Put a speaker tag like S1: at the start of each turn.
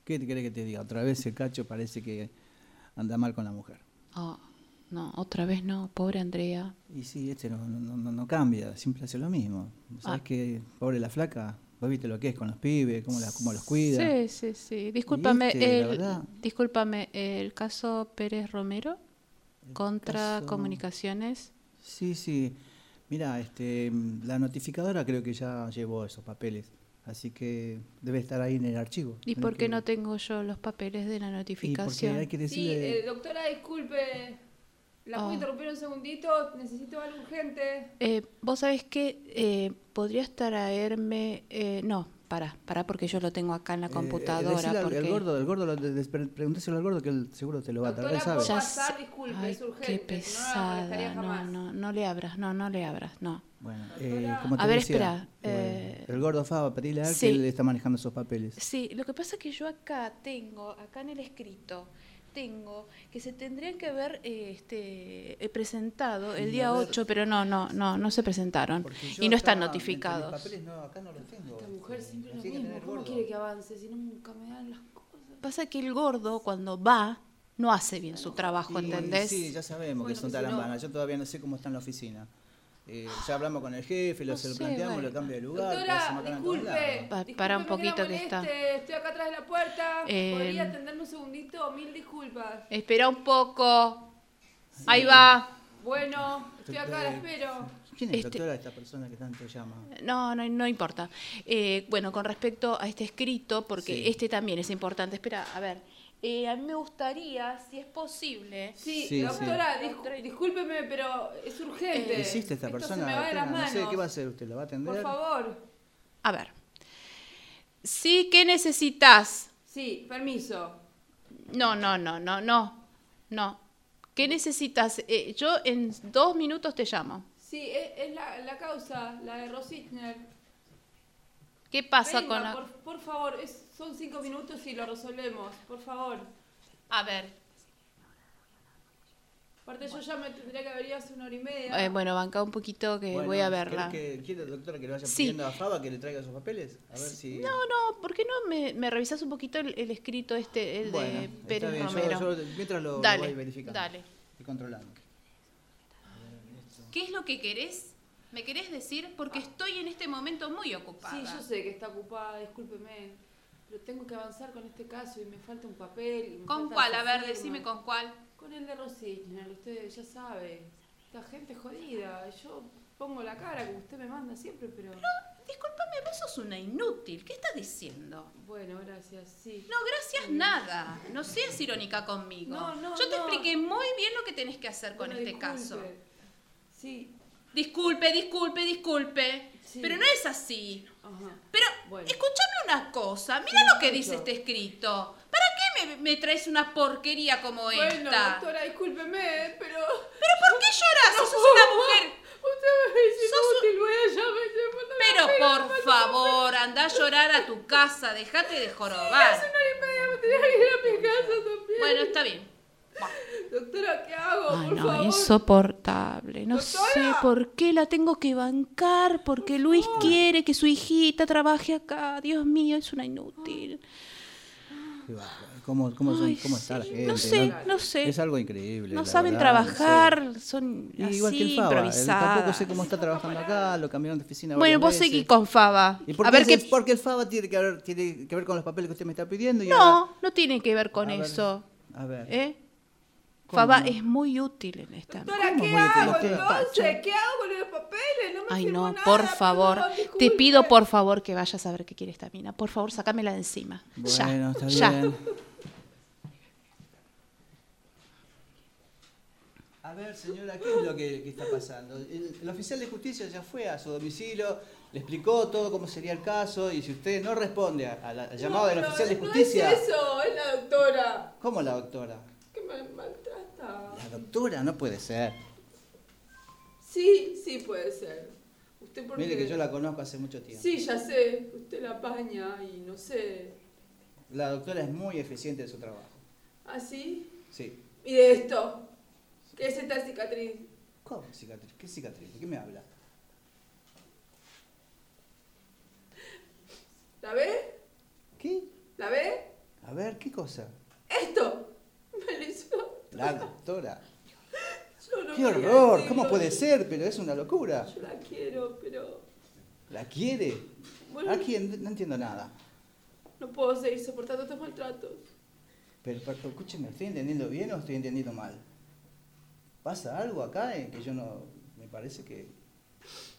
S1: ¿Qué te querés que te diga? Otra vez el Cacho parece que anda mal con la mujer.
S2: Oh, no, otra vez no, pobre Andrea.
S1: Y sí, no cambia, siempre hace lo mismo. ¿Sabes qué? Pobre la flaca, vos viste lo que es con los pibes, cómo los cuida.
S2: Sí. Discúlpame,
S1: La verdad,
S2: el caso Pérez Romero contra Comunicaciones.
S1: Sí. Mira, la notificadora creo que ya llevó esos papeles, así que debe estar ahí en el archivo.
S2: ¿Y por qué no tengo yo los papeles de la notificación?
S1: Y porque hay que decirle...
S3: Sí, doctora, disculpe, ¿la puedo interrumpir un segundito? Necesito algo urgente.
S2: Vos sabés que podrías traerme... no, pará, porque yo lo tengo acá en la computadora.
S1: Porque... El gordo, preguntáselo al gordo que él seguro te lo va a traer,
S3: doctora,
S1: ¿sabes?
S3: ¿puedo pasar? Disculpe,
S2: Ay,
S3: es urgente.
S2: qué pesada, no le abras, no.
S1: Bueno, como te
S2: a ver,
S1: decía,
S2: espera.
S1: El gordo Fava, pedirle a él
S2: sí.
S1: que él está manejando esos papeles.
S2: Sí, lo que pasa es que yo acá en el escrito, que se tendrían que haber presentado el día 8, pero no se presentaron y no están notificados.
S1: Mis papeles acá no los tengo.
S3: Esta mujer siempre lo mismo. ¿Cómo quiere que avance si nunca me dan las cosas?
S2: Pasa que el gordo cuando va no hace bien su trabajo, ¿entendés?
S1: Sí, ya sabemos que son tarambanas. Yo todavía no sé cómo está en la oficina. Ya hablamos con el jefe, se lo planteamos, lo cambio de lugar.
S3: Doctora, disculpe.
S2: Para un poquito que está.
S3: Estoy acá atrás de la puerta. ¿Podría atenderme un segundito? 1000 disculpas.
S2: Espera un poco. Sí. Ahí va.
S3: Bueno, estoy acá, la espero.
S1: ¿Quién es, doctora, esta persona que tanto llama?
S2: No importa. Bueno, con respecto a este escrito, porque este también es importante. Espera, a ver. A mí me gustaría, si es posible...
S3: Sí, doctora, discúlpeme, pero es urgente.
S1: ¿Existe esta persona?
S3: Se me va de las manos.
S1: No sé, ¿qué va a hacer usted? ¿La va a atender?
S3: Por favor.
S2: A ver. Sí, ¿qué necesitas?
S3: Sí, permiso.
S2: No. ¿Qué necesitas? Yo en 2 minutos te llamo.
S3: Sí, es la causa, la de Rositner.
S2: ¿Qué pasa
S3: Venga,
S2: con la...?
S3: Por favor, son 5 minutos y lo resolvemos, por favor.
S2: A ver.
S3: Aparte yo ya me tendría que haber ido hace 1 hora y media.
S2: Bueno, banca un poquito que voy a verla.
S1: ¿Quiere, doctora, que le vaya pidiendo a Fava que le traiga sus papeles? A ver si...
S2: No, ¿por qué no me revisás un poquito el escrito de Pérez Romero?
S1: Yo mientras lo voy verificando.
S2: Dale.
S1: Y controlando.
S2: ¿Qué es lo que querés? ¿Me querés decir? Porque estoy en este momento muy ocupada.
S3: Sí, yo sé que está ocupada, discúlpeme. Pero tengo que avanzar con este caso y me falta un papel.
S2: ¿Con cuál? A ver, decime con cuál.
S3: Con el de Rositner, usted ya sabe. Esta gente jodida. Yo pongo la cara como usted me manda siempre, pero...
S2: No, discúlpame, vos sos una inútil. ¿Qué estás diciendo?
S3: Bueno, gracias, sí.
S2: No, gracias nada. No seas irónica conmigo. Yo te expliqué muy bien lo que tenés que hacer con este caso.
S3: Sí.
S2: Disculpe. Sí. Pero no es así. Ajá. Pero, escúchame una cosa. Mira lo que dice este escrito. ¿Para qué me traes una porquería como esta?
S3: Bueno, doctora, discúlpeme, pero...
S2: ¿Pero por qué lloras si sos una mujer?
S3: Usted me dice inútil, voy a
S2: Pero por favor, anda a llorar a tu casa. Dejate de jorobar.
S3: Sí, hace 1 hora y media me tenía que ir a mi casa también.
S2: Bueno, está bien.
S3: Doctora, ¿qué hago? Por favor.
S2: Insoportable. No sé por qué la tengo que bancar, porque Luis quiere que su hijita trabaje acá. Dios mío, es una inútil.
S1: ¿Cómo está la gente?
S2: No sé.
S1: Es algo increíble.
S2: No saben trabajar, son
S1: igual
S2: así,
S1: que el Fava.
S2: improvisadas.
S1: Tampoco sé cómo está trabajando acá, lo cambiaron de oficina.
S2: Bueno, vos seguí con Fava.
S1: ¿Y por qué el Fava tiene que ver con los papeles que usted me está pidiendo?
S2: No tiene que ver con eso.
S1: A ver.
S2: Fava es muy útil en esta.
S3: Doctora, ¿qué hago entonces? ¿Qué hago con los papeles? No me firmó nada,
S2: por favor. Te pido por favor que vayas a ver qué quiere esta mina. Por favor, sácamela de encima.
S1: Bueno, está bien. A ver, señora, ¿qué es lo que está pasando? El oficial de justicia ya fue a su domicilio, le explicó todo cómo sería el caso y si usted no responde al llamado del oficial de justicia...
S3: No es eso, es la doctora.
S1: ¿Cómo la doctora?
S3: Que me maltrata.
S1: La doctora no puede ser.
S3: Sí puede ser. Usted porque...
S1: Mire que yo la conozco hace mucho tiempo.
S3: Sí, ya sé. Usted la apaña y no sé.
S1: La doctora es muy eficiente en su trabajo.
S3: ¿Ah, sí?
S1: Sí.
S3: ¿Y de esto? ¿Qué es esta cicatriz?
S1: ¿Cómo cicatriz? ¿Qué cicatriz? ¿De qué me habla?
S3: ¿La ve?
S1: ¿Qué?
S3: ¿La ve?
S1: A ver, ¿qué cosa?
S3: Esto. Me lo hizo.
S1: La doctora.
S3: Yo no
S1: ¡Qué
S3: quería
S1: horror!
S3: decirlo.
S1: ¿Cómo puede ser? Pero es una locura.
S3: Yo la quiero, pero
S1: ¿La quiere?
S3: bueno,
S1: ¿A quién? No entiendo nada.
S3: no puedo seguir soportando estos maltratos.
S1: Pero escúcheme, ¿estoy entendiendo bien o estoy entendiendo mal? ¿Pasa algo acá en que yo no... Me parece que...